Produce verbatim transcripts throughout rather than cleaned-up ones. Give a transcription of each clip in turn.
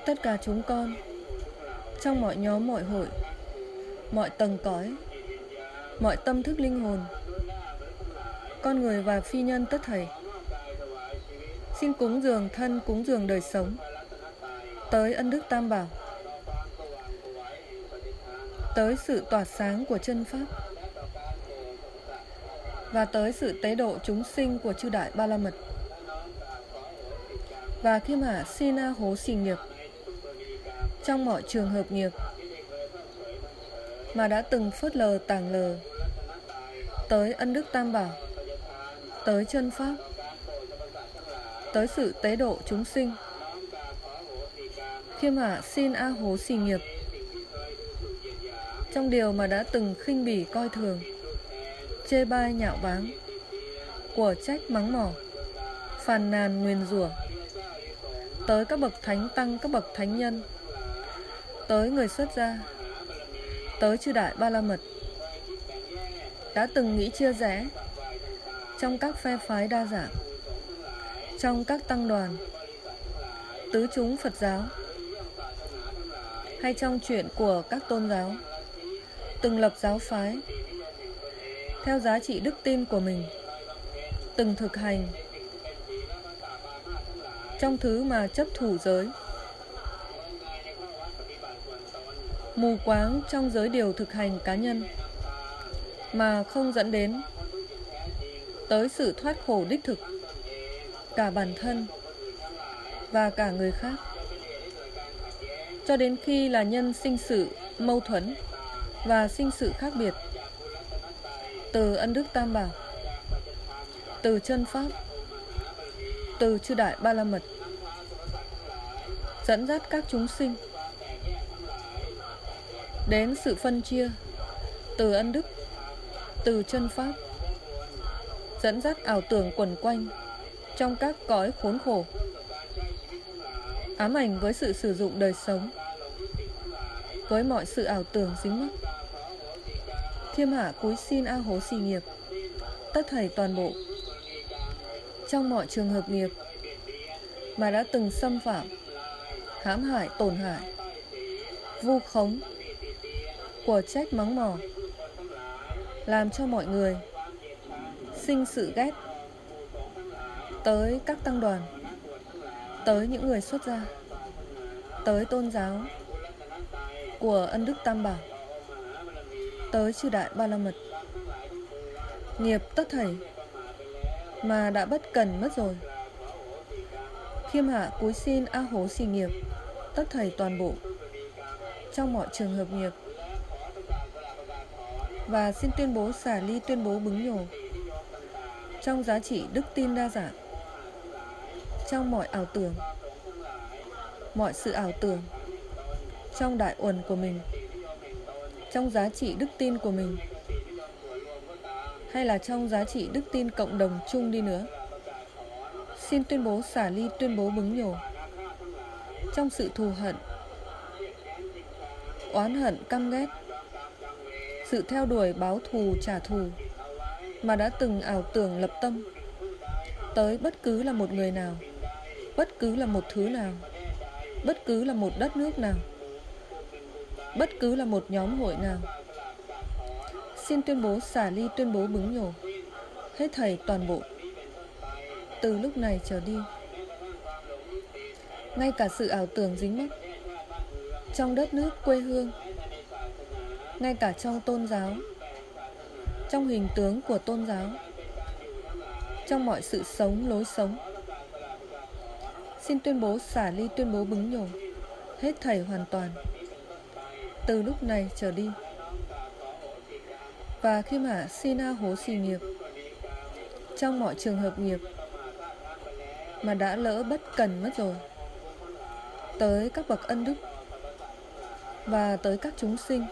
tất cả chúng con, trong mọi nhóm mọi hội, mọi tầng cõi, mọi tâm thức linh hồn, con người và phi nhân tất thảy, xin cúng dường thân, cúng dường đời sống tới ân đức Tam Bảo, tới sự tỏa sáng của chân pháp, và tới sự tế độ chúng sinh của chư Đại Ba La Mật. Và khiêm hạ xin A Hố xì nghiệp trong mọi trường hợp nghiệp mà đã từng phớt lờ tàng lờ tới ân đức Tam Bảo, tới chân pháp, tới sự tế độ chúng sinh. Khiêm hạ xin A Hố xì nghiệp trong điều mà đã từng khinh bỉ coi thường, chê bai nhạo báng, của trách mắng mỏ, phàn nàn nguyền rủa tới các bậc thánh tăng, các bậc thánh nhân, tới người xuất gia, tới chư Đại Ba La Mật, đã từng nghĩ chia rẽ trong các phe phái đa dạng, trong các tăng đoàn, tứ chúng Phật giáo, hay trong chuyện của các tôn giáo, từng lập giáo phái theo giá trị đức tin của mình, từng thực hành trong thứ mà chấp thủ giới, mù quáng trong giới điều thực hành cá nhân, mà không dẫn đến tới sự thoát khổ đích thực cả bản thân và cả người khác, cho đến khi là nhân sinh sự mâu thuẫn và sinh sự khác biệt từ ân đức Tam Bảo, từ chân pháp, từ chư Đại Ba La Mật, dẫn dắt các chúng sinh đến sự phân chia từ ân đức, từ chân pháp, dẫn dắt ảo tưởng quẩn quanh trong các cõi khốn khổ, ám ảnh với sự sử dụng đời sống, với mọi sự ảo tưởng dính mắc. Khiêm hạ cúi xin A Hố xì nghiệp tất thảy toàn bộ trong mọi trường hợp nghiệp mà đã từng xâm phạm, hãm hại, tổn hại, vu khống, của trách mắng mỏ, làm cho mọi người sinh sự ghét tới các tăng đoàn, tới những người xuất gia, tới tôn giáo của ân đức Tam Bảo, tới chư Đại Ba La Mật. Nghiệp tất thảy mà đã bất cần mất rồi, khiêm hạ cúi xin A Hố xì nghiệp tất thảy toàn bộ trong mọi trường hợp nghiệp, và xin tuyên bố xả ly, tuyên bố bứng nhổ trong giá trị đức tin đa dạng, trong mọi ảo tưởng, mọi sự ảo tưởng trong đại uẩn của mình, trong giá trị đức tin của mình, hay là trong giá trị đức tin cộng đồng chung đi nữa. Xin tuyên bố xả ly, tuyên bố bứng nhổ trong sự thù hận, oán hận, căm ghét, sự theo đuổi báo thù trả thù mà đã từng ảo tưởng lập tâm tới bất cứ là một người nào, bất cứ là một thứ nào, bất cứ là một đất nước nào, bất cứ là một nhóm hội nào. Xin tuyên bố xả ly, tuyên bố bứng nhổ hết thảy toàn bộ từ lúc này trở đi. Ngay cả sự ảo tưởng dính mắc trong đất nước quê hương, ngay cả trong tôn giáo, trong hình tướng của tôn giáo, trong mọi sự sống, lối sống, xin tuyên bố xả ly, tuyên bố bứng nhổ hết thảy hoàn toàn từ lúc này trở đi. Và khiêm hạ xin A Hố xì nghiệp trong mọi trường hợp nghiệp mà đã lỡ bất cần mất rồi, tới các bậc ân đức, và tới các chúng sinh,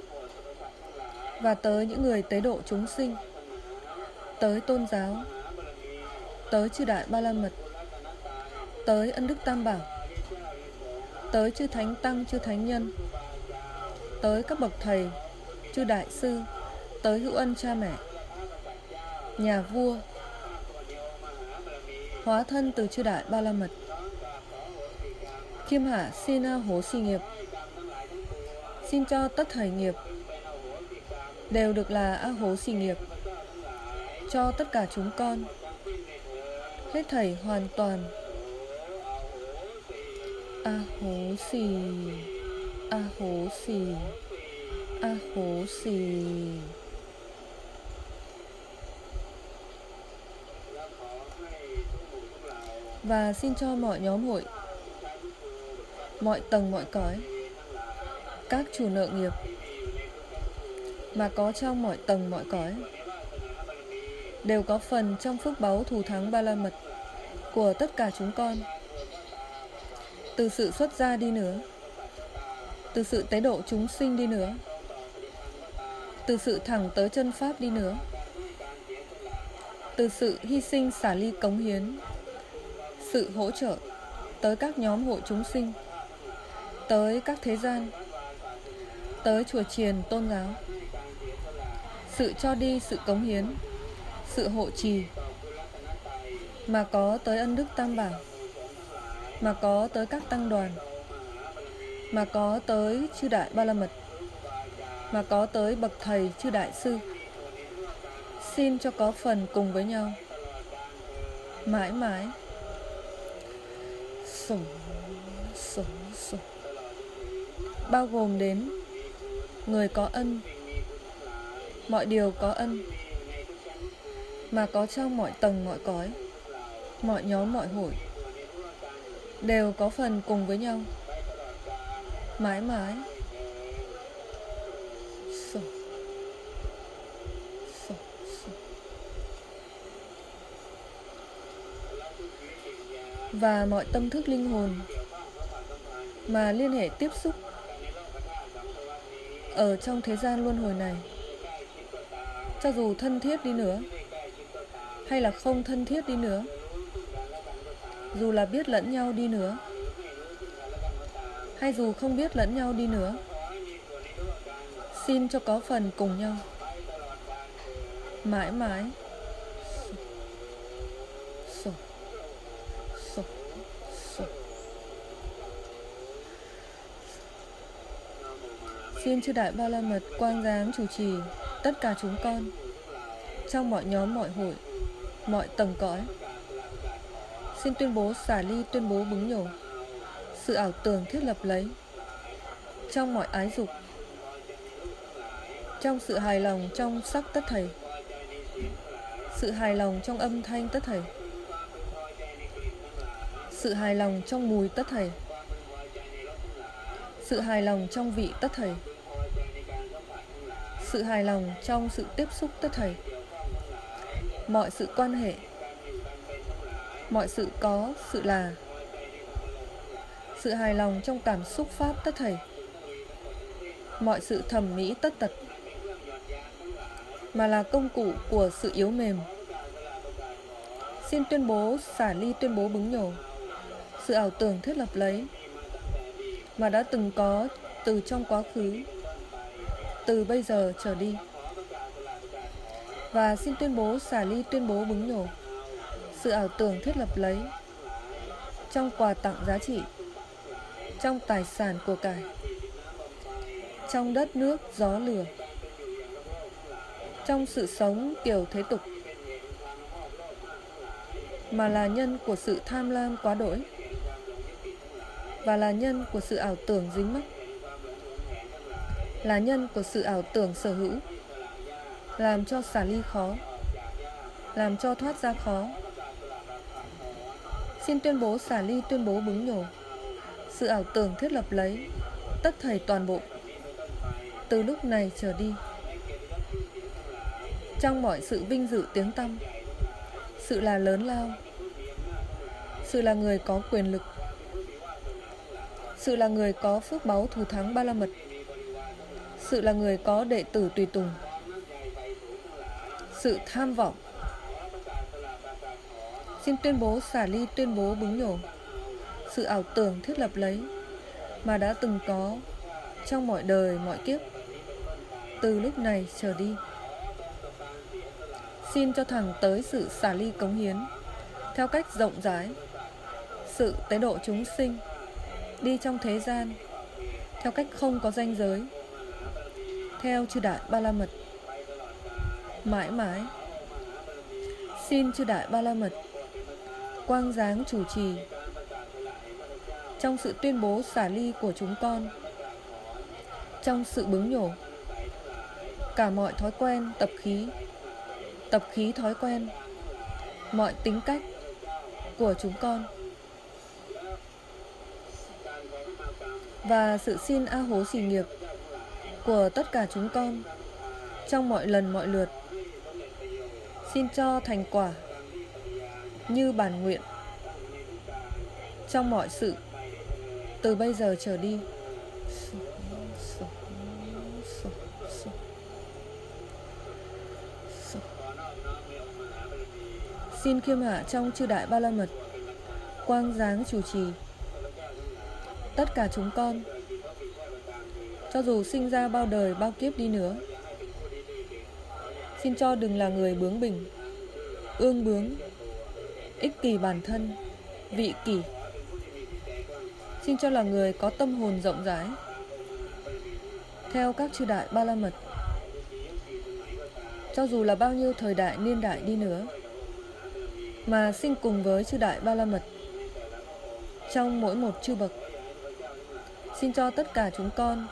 và tới những người tế độ chúng sinh, tới tôn giáo, tới chư Đại Ba La Mật, tới ân đức Tam Bảo, tới chư Thánh Tăng, chư Thánh Nhân, tới các bậc thầy, chư Đại Sư, tới hữu ân cha mẹ, nhà vua, hóa thân từ chư Đại Ba La Mật. Khiêm hạ xin A Hố Xì nghiệp. Xin cho tất thảy nghiệp đều được là A Hố Xì nghiệp cho tất cả chúng con, hết thảy hoàn toàn. A Hố Xì, A Hố Xì, A Hố Xì. Và xin cho mọi nhóm hội, mọi tầng mọi cõi, các chủ nợ nghiệp mà có trong mọi tầng mọi cõi đều có phần trong phước báu thù thắng ba la mật của tất cả chúng con. Từ sự xuất gia đi nữa, từ sự tế độ chúng sinh đi nữa, từ sự thẳng tới chân pháp đi nữa, từ sự hy sinh xả ly cống hiến, sự hỗ trợ tới các nhóm hội chúng sinh, tới các thế gian, tới chùa chiền tôn giáo, sự cho đi, sự cống hiến, sự hộ trì mà có tới ân đức tam bảo, mà có tới các tăng đoàn, mà có tới chư đại ba la mật, mà có tới bậc thầy chư đại sư, xin cho có phần cùng với nhau mãi mãi. Sủng, sủng, sủng. Bao gồm đến người có ân, mọi điều có ân, mà có trong mọi tầng mọi cõi, mọi nhóm mọi hội đều có phần cùng với nhau mãi mãi. Sủng, sủng, sủng. Và mọi tâm thức linh hồn mà liên hệ tiếp xúc ở trong thế gian luân hồi này, cho dù thân thiết đi nữa hay là không thân thiết đi nữa, dù là biết lẫn nhau đi nữa hay dù không biết lẫn nhau đi nữa, xin cho có phần cùng nhau mãi mãi. Sổ, sổ, sổ. Xin chư đại ba la mật quang giáng chủ trì tất cả chúng con trong mọi nhóm mọi hội, mọi tầng cõi. Xin tuyên bố xả ly, tuyên bố bứng nhổ sự ảo tưởng thiết lập lấy trong mọi ái dục, trong sự hài lòng trong sắc tất thảy, sự hài lòng trong âm thanh tất thảy, sự hài lòng trong mùi tất thảy, sự hài lòng trong vị tất thảy, sự hài lòng trong sự tiếp xúc tất thảy, mọi sự quan hệ, mọi sự có, sự là, sự hài lòng trong cảm xúc pháp tất thảy, mọi sự thẩm mỹ tất tật mà là công cụ của sự yếu mềm. Xin tuyên bố xả ly, tuyên bố bứng nhổ sự ảo tưởng thiết lập lấy mà đã từng có từ trong quá khứ, từ bây giờ trở đi. Và xin tuyên bố xả ly, tuyên bố bứng nhổ sự ảo tưởng thiết lập lấy trong quà tặng giá trị, trong tài sản của cải, trong đất nước gió lửa, trong sự sống kiểu thế tục mà là nhân của sự tham lam quá đỗi và là nhân của sự ảo tưởng dính mắc, là nhân của sự ảo tưởng sở hữu, làm cho xả ly khó, làm cho thoát ra khó. Xin tuyên bố xả ly, tuyên bố bứng nhổ sự ảo tưởng thiết lập lấy tất thảy toàn bộ từ lúc này trở đi, trong mọi sự vinh dự tiếng tăm, sự là lớn lao, sự là người có quyền lực, sự là người có phước báu thù thắng ba la mật, sự là người có đệ tử tùy tùng, sự tham vọng. Xin tuyên bố xả ly, tuyên bố bứng nhổ sự ảo tưởng thiết lập lấy mà đã từng có trong mọi đời mọi kiếp từ lúc này trở đi. Xin cho thẳng tới sự xả ly cống hiến theo cách rộng rãi, sự tế độ chúng sinh, đi trong thế gian theo cách không có ranh giới, theo chư Đại Ba La Mật. Mãi mãi xin chư Đại Ba La Mật quang giáng chủ trì trong sự tuyên bố xả ly của chúng con, trong sự bứng nhổ cả mọi thói quen tập khí, tập khí thói quen, mọi tính cách của chúng con, và sự xin a hố xỉ nghiệp của tất cả chúng con trong mọi lần mọi lượt. Xin cho thành quả như bản nguyện trong mọi sự từ bây giờ trở đi. Xin khiêm hạ trong chư Đại Ba La Mật quang giáng chủ trì tất cả chúng con, cho dù sinh ra bao đời bao kiếp đi nữa. Xin cho đừng là người bướng bỉnh, ương bướng, ích kỷ bản thân, vị kỷ. Xin cho là người có tâm hồn rộng rãi theo các chư Đại Ba La Mật, cho dù là bao nhiêu thời đại niên đại đi nữa, mà sinh cùng với chư Đại Ba La Mật trong mỗi một chư bậc. Xin cho tất cả chúng con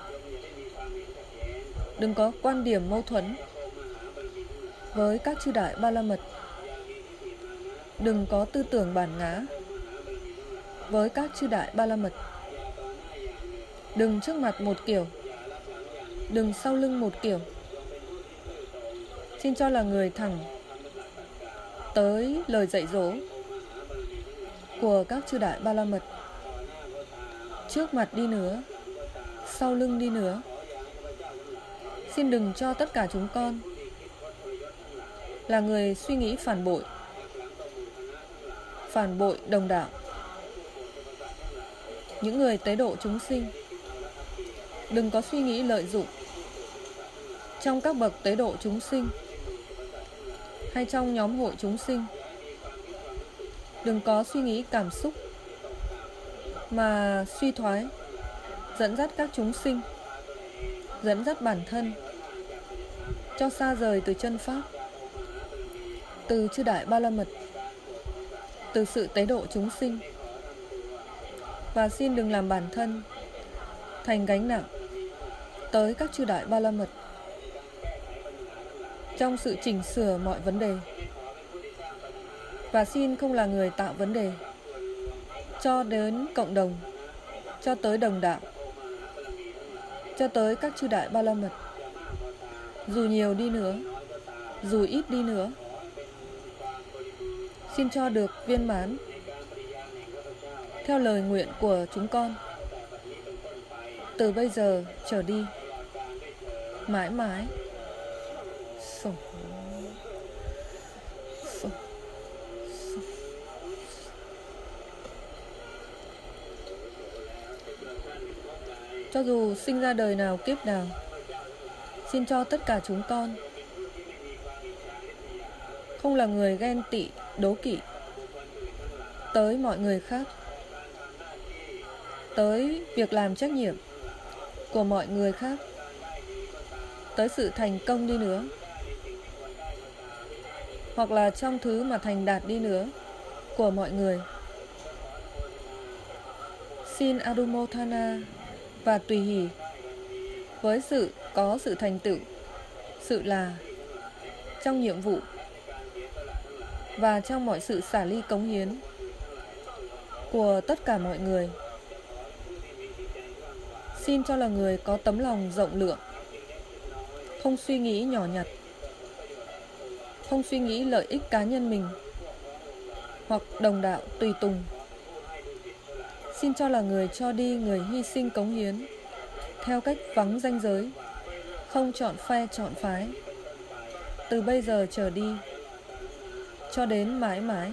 đừng có quan điểm mâu thuẫn với các chư Đại Ba La Mật, đừng có tư tưởng bản ngã với các chư Đại Ba La Mật, đừng trước mặt một kiểu, đừng sau lưng một kiểu. Xin cho là người thẳng tới lời dạy dỗ của các chư Đại Ba La Mật, trước mặt đi nữa, sau lưng đi nữa. Xin đừng cho tất cả chúng con là người suy nghĩ phản bội, phản bội đồng đạo, những người tế độ chúng sinh. Đừng có suy nghĩ lợi dụng trong các bậc tế độ chúng sinh hay trong nhóm hội chúng sinh. Đừng có suy nghĩ cảm xúc mà suy thoái, dẫn dắt các chúng sinh, dẫn dắt bản thân cho xa rời từ chân pháp, từ chư Đại Ba La Mật, từ sự tế độ chúng sinh. Và xin đừng làm bản thân thành gánh nặng tới các chư Đại Ba La Mật trong sự chỉnh sửa mọi vấn đề. Và xin không là người tạo vấn đề cho đến cộng đồng, cho tới đồng đạo, cho tới các chư Đại Ba La Mật, dù nhiều đi nữa, dù ít đi nữa. Xin cho được viên mãn theo lời nguyện của chúng con từ bây giờ trở đi, mãi mãi. Sổ. Sổ. Sổ. Cho dù sinh ra đời nào kiếp nào, xin cho tất cả chúng con không là người ghen tị, đố kỵ tới mọi người khác, tới việc làm trách nhiệm của mọi người khác, tới sự thành công đi nữa, hoặc là trong thứ mà thành đạt đi nữa của mọi người. Xin Anumothana và tùy hỷ với sự có sự thành tựu, sự là trong nhiệm vụ và trong mọi sự xả ly cống hiến của tất cả mọi người. Xin cho là người có tấm lòng rộng lượng, không suy nghĩ nhỏ nhặt, không suy nghĩ lợi ích cá nhân mình hoặc đồng đạo tùy tùng. Xin cho là người cho đi, người hy sinh cống hiến theo cách vắng ranh giới, không chọn phe chọn phái, từ bây giờ trở đi cho đến mãi mãi.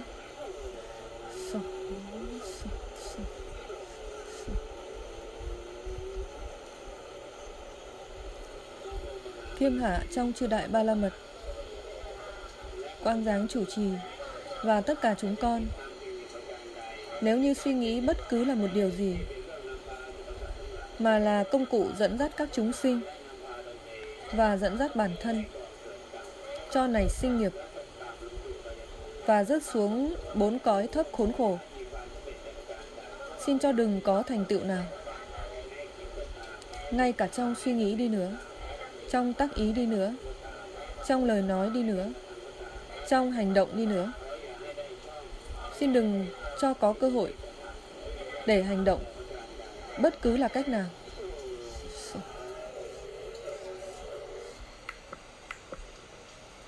Khiêm hạ trong chư Đại Ba La Mật quang giáng chủ trì và tất cả chúng con, nếu như suy nghĩ bất cứ là một điều gì mà là công cụ dẫn dắt các chúng sinh và dẫn dắt bản thân cho nảy sinh nghiệp và rớt xuống bốn cõi thấp khốn khổ. Xin cho đừng có thành tựu nào, ngay cả trong suy nghĩ đi nữa, trong tác ý đi nữa, trong lời nói đi nữa, trong hành động đi nữa. Xin đừng cho có cơ hội để hành động bất cứ là cách nào.